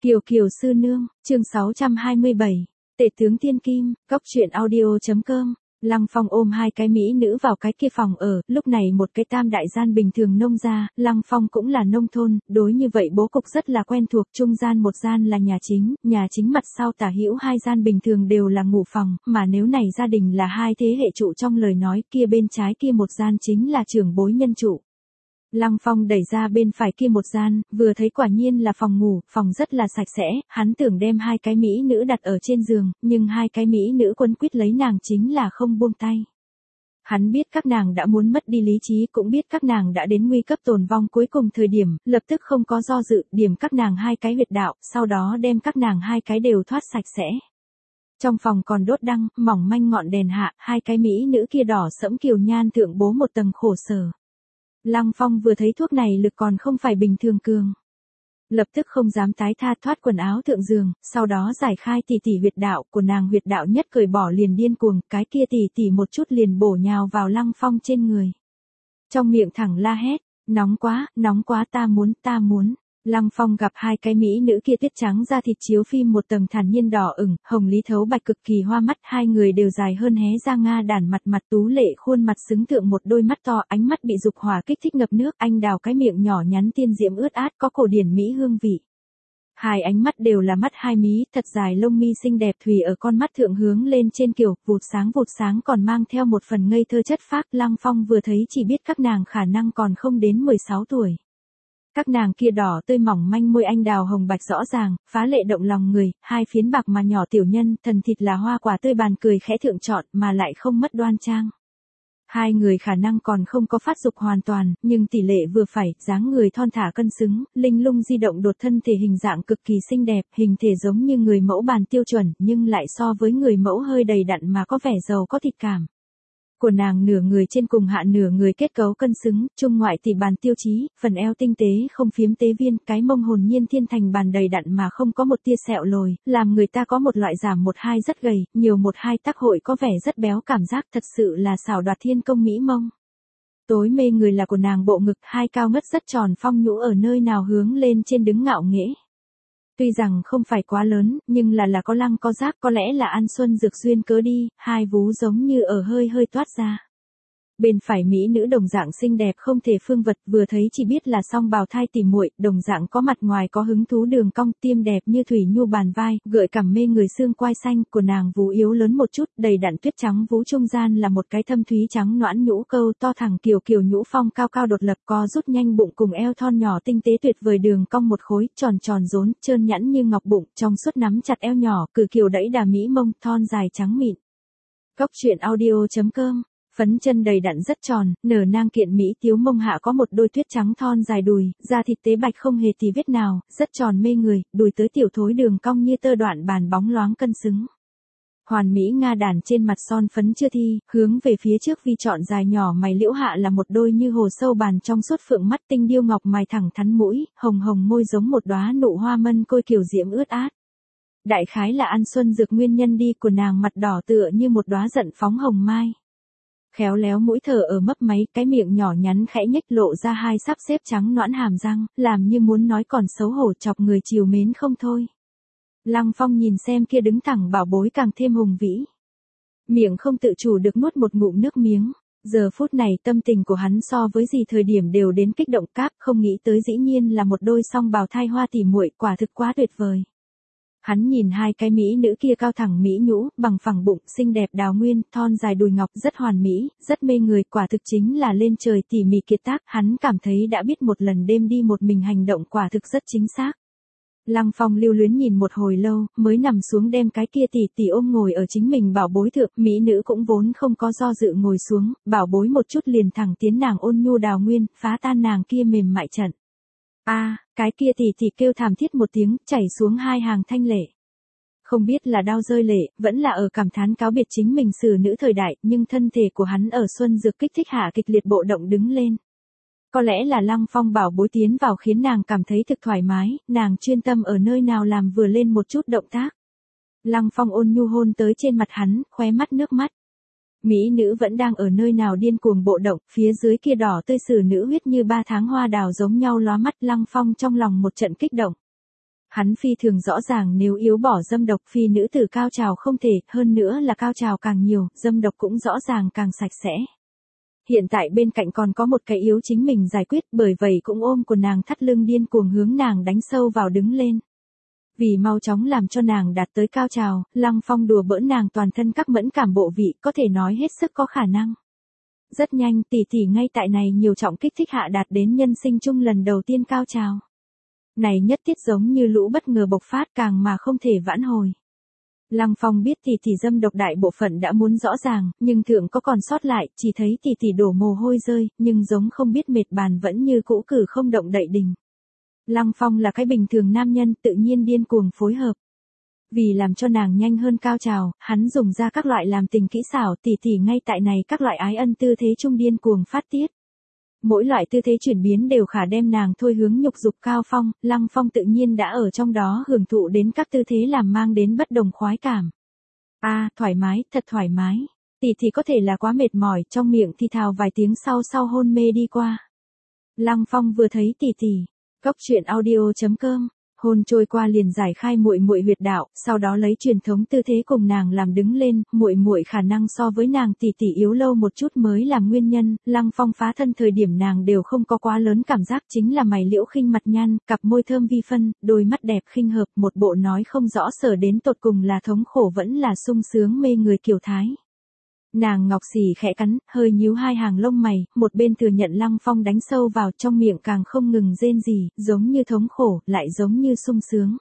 Kiều Kiều sư nương, chương 627, Tể tướng Tiên Kim, Cóc truyện audio.com. Lăng Phong ôm hai cái mỹ nữ vào cái kia phòng ở, lúc này một cái tam đại gian bình thường nông gia, Lăng Phong cũng là nông thôn, đối như vậy bố cục rất là quen thuộc, trung gian một gian là nhà chính mặt sau tả hữu hai gian bình thường đều là ngủ phòng, mà nếu này gia đình là hai thế hệ trụ trong lời nói kia bên trái kia một gian chính là trưởng bối nhân trụ. Lăng Phong đẩy ra bên phải kia một gian, vừa thấy quả nhiên là phòng ngủ, phòng rất là sạch sẽ, hắn tưởng đem hai cái mỹ nữ đặt ở trên giường, nhưng hai cái mỹ nữ quấn quýt lấy nàng chính là không buông tay. Hắn biết các nàng đã muốn mất đi lý trí, cũng biết các nàng đã đến nguy cấp tồn vong cuối cùng thời điểm, lập tức không có do dự, điểm các nàng hai cái huyệt đạo, sau đó đem các nàng hai cái đều thoát sạch sẽ. Trong phòng còn đốt đăng, mỏng manh ngọn đèn hạ, hai cái mỹ nữ kia đỏ sẫm kiều nhan thượng bố một tầng khổ sở. Lăng Phong vừa thấy thuốc này lực còn không phải bình thường cường. Lập tức không dám tái tha, thoát quần áo thượng giường, sau đó giải khai tỷ huyệt đạo của nàng, huyệt đạo nhất cởi bỏ liền điên cuồng, cái kia tỷ một chút liền bổ nhào vào Lăng Phong trên người. Trong miệng thẳng la hét, nóng quá ta muốn. Lăng Phong gặp hai cái mỹ nữ kia tuyết trắng da thịt chiếu phim một tầng thản nhiên đỏ ửng, hồng lý thấu bạch cực kỳ hoa mắt, hai người đều dài hơn hé ra nga đàn mặt tú lệ, khuôn mặt xứng thượng một đôi mắt to, ánh mắt bị dục hỏa kích thích ngập nước, anh đào cái miệng nhỏ nhắn tiên diễm ướt át có cổ điển mỹ hương vị. Hai ánh mắt đều là mắt hai mí, thật dài lông mi xinh đẹp thùy ở con mắt thượng hướng lên trên kiểu, vụt sáng còn mang theo một phần ngây thơ chất phác. Lăng Phong vừa thấy chỉ biết các nàng khả năng còn không đến 16 tuổi. Các nàng kia đỏ tươi mỏng manh môi anh đào hồng bạch rõ ràng, phá lệ động lòng người, hai phiến bạc mà nhỏ tiểu nhân, thần thịt là hoa quả tươi bàn cười khẽ thượng trọn mà lại không mất đoan trang. Hai người khả năng còn không có phát dục hoàn toàn, nhưng tỷ lệ vừa phải, dáng người thon thả cân xứng, linh lung di động đột thân thể hình dạng cực kỳ xinh đẹp, hình thể giống như người mẫu bàn tiêu chuẩn, nhưng lại so với người mẫu hơi đầy đặn mà có vẻ giàu có thịt cảm. Của nàng nửa người trên cùng hạ nửa người kết cấu cân xứng, trung ngoại thì bàn tiêu chí, phần eo tinh tế không phiếm tế viên, cái mông hồn nhiên thiên thành bàn đầy đặn mà không có một tia sẹo lồi, làm người ta có một loại giảm 1-2 rất gầy, nhiều 1-2 tác hội có vẻ rất béo cảm giác, thật sự là xảo đoạt thiên công mỹ mông. Tối mê người là của nàng bộ ngực, hai cao ngất rất tròn phong nhũ ở nơi nào hướng lên trên đứng ngạo nghễ. Tuy rằng không phải quá lớn, nhưng là có lăng có giáp, có lẽ là ăn xuân dược duyên cớ đi, hai vú giống như ở hơi toát ra. Bên phải mỹ nữ đồng dạng xinh đẹp không thể phương vật, vừa thấy chỉ biết là song bào thai tỉ muội, đồng dạng có mặt ngoài có hứng thú đường cong, tiêm đẹp như thủy nhu bàn vai, gợi cảm mê người xương quai xanh, của nàng vú yếu lớn một chút, đầy đặn tuyết trắng vú trung gian là một cái thâm thúy trắng noãn nhũ câu to thẳng kiều nhũ phong cao đột lập, co rút nhanh bụng cùng eo thon nhỏ tinh tế tuyệt vời đường cong một khối, tròn rốn, trơn nhẵn như ngọc bụng, trong suốt nắm chặt eo nhỏ, cử kiều đẫy đà mỹ mông, thon dài trắng mịn. Cóc truyện audio.com. Phấn chân đầy đặn rất tròn, nở nang kiện mỹ tiếu mông hạ có một đôi tuyết trắng thon dài đùi, da thịt tế bạch không hề tì vết nào, rất tròn mê người, đùi tới tiểu thối đường cong như tơ đoạn bàn bóng loáng cân xứng. Hoàn mỹ nga đàn trên mặt son phấn chưa thi, hướng về phía trước vi trọn dài nhỏ mày liễu hạ là một đôi như hồ sâu bàn trong suốt phượng mắt tinh điêu ngọc mày thẳng thắn mũi, hồng môi giống một đóa nụ hoa mân côi kiều diễm ướt át. Đại khái là ăn xuân dược nguyên nhân đi, của nàng mặt đỏ tựa như một đóa giận phóng hồng mai. Khéo léo mũi thở ở mấp máy, cái miệng nhỏ nhắn khẽ nhếch lộ ra hai sắp xếp trắng nõn hàm răng, làm như muốn nói còn xấu hổ chọc người chiều mến không thôi. Lăng Phong nhìn xem kia đứng thẳng bảo bối càng thêm hùng vĩ. Miệng không tự chủ được nuốt một ngụm nước miếng. Giờ phút này tâm tình của hắn so với gì thời điểm đều đến kích động cáp, không nghĩ tới dĩ nhiên là một đôi song bào thai hoa tỉ muội, quả thực quá tuyệt vời. Hắn nhìn hai cái mỹ nữ kia cao thẳng mỹ nhũ, bằng phẳng bụng, xinh đẹp đào nguyên, thon dài đùi ngọc, rất hoàn mỹ, rất mê người, quả thực chính là lên trời tỉ mỉ kiệt tác, hắn cảm thấy đã biết một lần đêm đi một mình hành động quả thực rất chính xác. Lăng Phong lưu luyến nhìn một hồi lâu, mới nằm xuống đem cái kia tỷ ôm ngồi ở chính mình bảo bối thượng, mỹ nữ cũng vốn không có do dự ngồi xuống, bảo bối một chút liền thẳng tiến nàng ôn nhu đào nguyên, phá tan nàng kia mềm mại trận. Cái kia tỷ kêu thảm thiết một tiếng, chảy xuống hai hàng thanh lệ. Không biết là đau rơi lệ, vẫn là ở cảm thán cáo biệt chính mình xử nữ thời đại, nhưng thân thể của hắn ở xuân dược kích thích hạ kịch liệt bộ động đứng lên. Có lẽ là Lăng Phong bảo bối tiến vào khiến nàng cảm thấy thực thoải mái, nàng chuyên tâm ở nơi nào làm vừa lên một chút động tác. Lăng Phong ôn nhu hôn tới trên mặt hắn, khóe mắt nước mắt. Mỹ nữ vẫn đang ở nơi nào điên cuồng bộ động, phía dưới kia đỏ tươi sử nữ huyết như 3 tháng hoa đào giống nhau lóa mắt. Lăng Phong trong lòng một trận kích động. Hắn phi thường rõ ràng nếu yếu bỏ dâm độc phi nữ tử cao trào không thể, hơn nữa là cao trào càng nhiều, dâm độc cũng rõ ràng càng sạch sẽ. Hiện tại bên cạnh còn có một cái yếu chính mình giải quyết, bởi vậy cũng ôm của nàng thắt lưng điên cuồng hướng nàng đánh sâu vào đứng lên. Vì mau chóng làm cho nàng đạt tới cao trào, Lăng Phong đùa bỡn nàng toàn thân các mẫn cảm bộ vị, có thể nói hết sức có khả năng. Rất nhanh, tỷ tỷ ngay tại này nhiều trọng kích thích hạ đạt đến nhân sinh chung lần đầu tiên cao trào. Này nhất tiết giống như lũ bất ngờ bộc phát càng mà không thể vãn hồi. Lăng Phong biết tỷ tỷ dâm độc đại bộ phận đã muốn rõ ràng, nhưng thượng có còn sót lại, chỉ thấy tỷ tỷ đổ mồ hôi rơi, nhưng giống không biết mệt bàn vẫn như cũ cử không động đậy đình. Lăng Phong là cái bình thường nam nhân tự nhiên điên cuồng phối hợp. Vì làm cho nàng nhanh hơn cao trào, hắn dùng ra các loại làm tình kỹ xảo tỷ tỷ ngay tại này các loại ái ân tư thế trung điên cuồng phát tiết. Mỗi loại tư thế chuyển biến đều khả đem nàng thôi hướng nhục dục cao phong, Lăng Phong tự nhiên đã ở trong đó hưởng thụ đến các tư thế làm mang đến bất đồng khoái cảm. Thoải mái, thật thoải mái. Tỷ tỷ có thể là quá mệt mỏi, trong miệng thì thào vài tiếng sau hôn mê đi qua. Lăng Phong vừa thấy tỷ tỷ, Cốc truyện audio.com, hôn trôi qua liền giải khai muội muội huyệt đạo, sau đó lấy truyền thống tư thế cùng nàng làm đứng lên, muội muội khả năng so với nàng tỷ tỷ yếu lâu một chút mới làm nguyên nhân, Lăng Phong phá thân thời điểm nàng đều không có quá lớn cảm giác, chính là mày liễu khinh mặt nhăn, cặp môi thơm vi phân, đôi mắt đẹp khinh hợp, một bộ nói không rõ sở đến tột cùng là thống khổ vẫn là sung sướng mê người kiểu thái. Nàng ngọc xỉ khẽ cắn, hơi nhíu hai hàng lông mày, một bên thừa nhận Lăng Phong đánh sâu vào trong miệng càng không ngừng rên rỉ, giống như thống khổ, lại giống như sung sướng.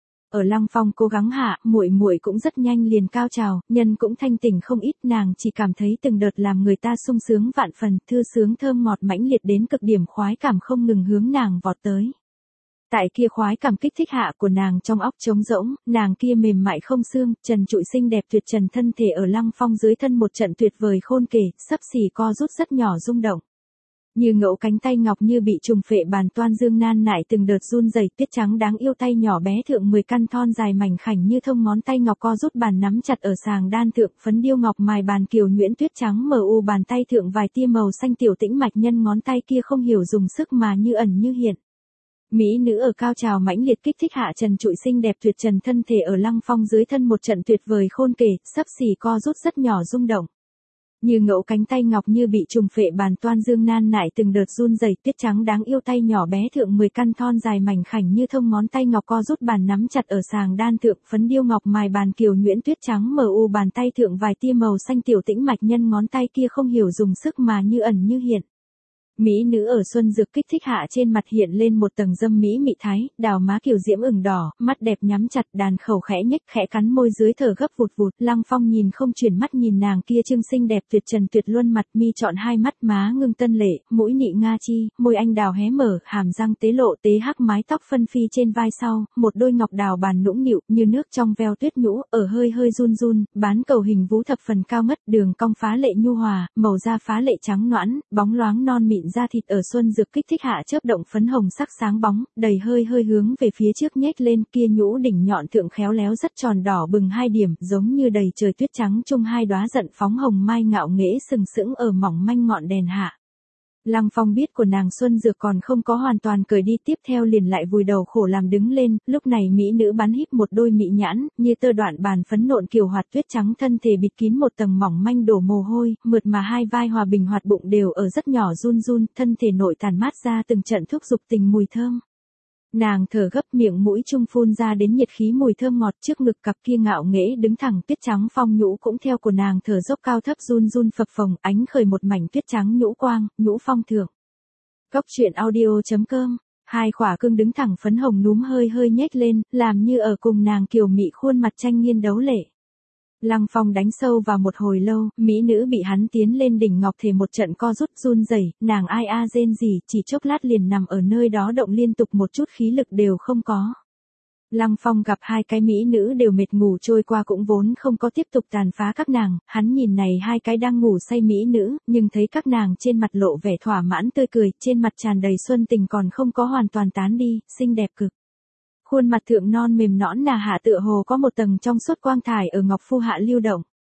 Ở Lăng Phong cố gắng hạ, muội muội cũng rất nhanh liền cao trào, nhân cũng thanh tỉnh không ít, nàng chỉ cảm thấy từng đợt làm người ta sung sướng vạn phần, thư sướng thơm ngọt mãnh liệt đến cực điểm khoái cảm không ngừng hướng nàng vọt tới. Tại kia khoái cảm kích thích hạ của nàng trong óc trống rỗng, nàng kia mềm mại không xương, trần trụi xinh đẹp tuyệt trần thân thể ở Lăng Phong dưới thân một trận tuyệt vời khôn kể, sấp xỉ co rút rất nhỏ rung động. Như ngẫu cánh tay ngọc như bị trùng phệ bàn toan dương nan nại từng đợt run rẩy, tuyết trắng đáng yêu tay nhỏ bé thượng 10 căn thon dài mảnh khảnh như thông ngón tay ngọc co rút bàn nắm chặt ở sàng đan thượng, phấn điêu ngọc mài bàn kiều nhuyễn tuyết trắng mờ u bàn tay thượng vài tia màu xanh tiểu tĩnh mạch nhân ngón tay kia không hiểu dùng sức mà như ẩn như hiện. Mỹ nữ ở cao trào mãnh liệt kích thích hạ trần trụi xinh đẹp tuyệt trần thân thể ở Lăng Phong dưới thân một trận tuyệt vời khôn kể, sấp xỉ co rút rất nhỏ rung động. Như ngẫu cánh tay ngọc như bị trùng phệ bàn toan dương nan nại từng đợt run rẩy, tuyết trắng đáng yêu tay nhỏ bé thượng 10 căn thon dài mảnh khảnh như thông ngón tay ngọc co rút bàn nắm chặt ở sàng đan thượng, phấn điêu ngọc mài bàn kiều nhuyễn tuyết trắng mờ u bàn tay thượng vài tia màu xanh tiểu tĩnh mạch nhân ngón tay kia không hiểu dùng sức mà như ẩn như hiện. Mỹ nữ ở xuân dược kích thích hạ trên mặt hiện lên một tầng dâm mỹ mị thái, đào má kiều diễm ửng đỏ, mắt đẹp nhắm chặt, đàn khẩu khẽ nhếch khẽ cắn môi dưới thở gấp vụt vụt, Lăng Phong nhìn không chuyển mắt nhìn nàng kia trưng xinh đẹp tuyệt trần tuyệt luân mặt mi trọn hai mắt má ngưng tân lệ, mũi nị nga chi, môi anh đào hé mở, hàm răng tế lộ tế hắc mái tóc phân phi trên vai sau, một đôi ngọc đào bàn nũng nịu như nước trong veo tuyết nhũ, ở hơi hơi run run, bán cầu hình vú thập phần cao ngất, đường cong phá lệ nhu hòa, màu da phá lệ trắng nõn, bóng loáng non mịn da thịt ở xuân dược kích thích hạ chớp động phấn hồng sắc sáng bóng, đầy hơi hơi hướng về phía trước nhếch lên, kia nhũ đỉnh nhọn thượng khéo léo rất tròn đỏ bừng hai điểm, giống như đầy trời tuyết trắng chung hai đóa giận phóng hồng mai ngạo nghễ sừng sững ở mỏng manh ngọn đèn hạ. Lăng Phong biết của nàng xuân dược còn không có hoàn toàn cởi đi, tiếp theo liền lại vùi đầu khổ làm đứng lên, lúc này mỹ nữ bắn híp một đôi mỹ nhãn, như tơ đoạn bàn phấn nộn kiều hoạt tuyết trắng thân thể bịt kín một tầng mỏng manh đổ mồ hôi, mượt mà hai vai hòa bình hoạt bụng đều ở rất nhỏ run run, thân thể nội tàn mát ra từng trận thúc dục tình mùi thơm. Nàng thở gấp miệng mũi trung phun ra đến nhiệt khí mùi thơm ngọt, trước ngực cặp kia ngạo nghễ đứng thẳng, tuyết trắng phong nhũ cũng theo của nàng thở dốc cao thấp run run phập phồng, ánh khởi một mảnh tuyết trắng nhũ quang, nhũ phong thượng. Cốc truyện audio.com, hai khỏa cương đứng thẳng phấn hồng núm hơi hơi nhếch lên, làm như ở cùng nàng kiều mị khuôn mặt tranh nghiên đấu lệ. Lăng Phong đánh sâu vào một hồi lâu, mỹ nữ bị hắn tiến lên đỉnh ngọc thể một trận co rút run rẩy, nàng ai rên gì, chỉ chốc lát liền nằm ở nơi đó động liên tục một chút khí lực đều không có. Lăng Phong gặp hai cái mỹ nữ đều mệt ngủ trôi qua cũng vốn không có tiếp tục tàn phá các nàng, hắn nhìn này hai cái đang ngủ say mỹ nữ, nhưng thấy các nàng trên mặt lộ vẻ thỏa mãn tươi cười, trên mặt tràn đầy xuân tình còn không có hoàn toàn tán đi, xinh đẹp cực. Khuôn mặt thượng non mềm nõn nà hạ tựa hồ có một tầng trong suốt quang thải ở ngọc phu hạ lưu động.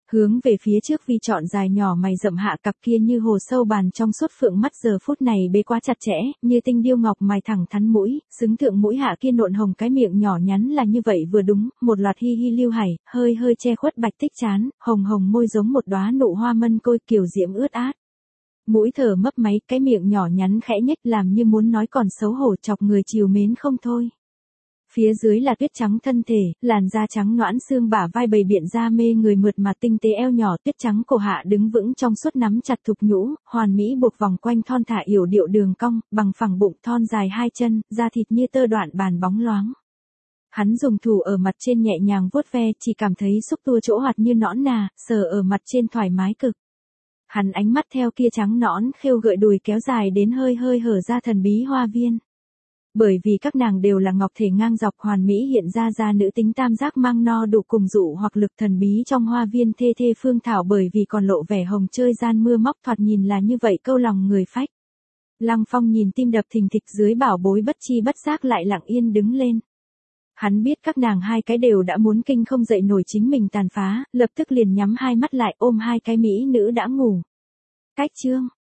Hướng về phía trước Vi chọn dài nhỏ mày rậm hạ cặp kia như hồ sâu bàn trong suốt phượng mắt giờ phút này bế quá chặt chẽ, như tinh điêu ngọc mày thẳng thắn mũi, xứng thượng mũi hạ kia nộn hồng cái miệng nhỏ nhắn là như vậy vừa đúng, một loạt hi hi lưu hải, hơi hơi che khuất bạch tích trán, hồng hồng môi giống một đóa nụ hoa mân côi kiều diễm ướt át. Mũi thở mấp máy, cái miệng nhỏ nhắn khẽ nhếch làm như muốn nói còn xấu hổ chọc người chiều mến không thôi. Phía dưới là tuyết trắng thân thể, làn da trắng nõn xương bả vai bầy biện da mê người mượt mà tinh tế eo nhỏ tuyết trắng cổ hạ đứng vững trong suốt nắm chặt thục nhũ, hoàn mỹ buộc vòng quanh thon thả yểu điệu đường cong, bằng phẳng bụng thon dài hai chân, da thịt như tơ đoạn bàn bóng loáng. Hắn dùng thủ ở mặt trên nhẹ nhàng vuốt ve, chỉ cảm thấy xúc tua chỗ hoạt như nõn nà, sờ ở mặt trên thoải mái cực. Hắn ánh mắt theo kia trắng nõn khêu gợi đùi kéo dài đến hơi hơi hở ra thần bí hoa viên. Bởi vì các nàng đều là ngọc thể ngang dọc hoàn mỹ hiện ra nữ tính tam giác mang no đủ cùng dụ hoặc lực thần bí trong hoa viên thê thê phương thảo bởi vì còn lộ vẻ hồng chơi gian mưa móc thoạt nhìn là như vậy câu lòng người phách. Lăng Phong nhìn tim đập thình thịch dưới bảo bối bất chi bất giác lại lặng yên đứng lên. Hắn biết các nàng hai cái đều đã muốn kinh không dậy nổi chính mình tàn phá, lập tức liền nhắm hai mắt lại ôm hai cái mỹ nữ đã ngủ. Cách chương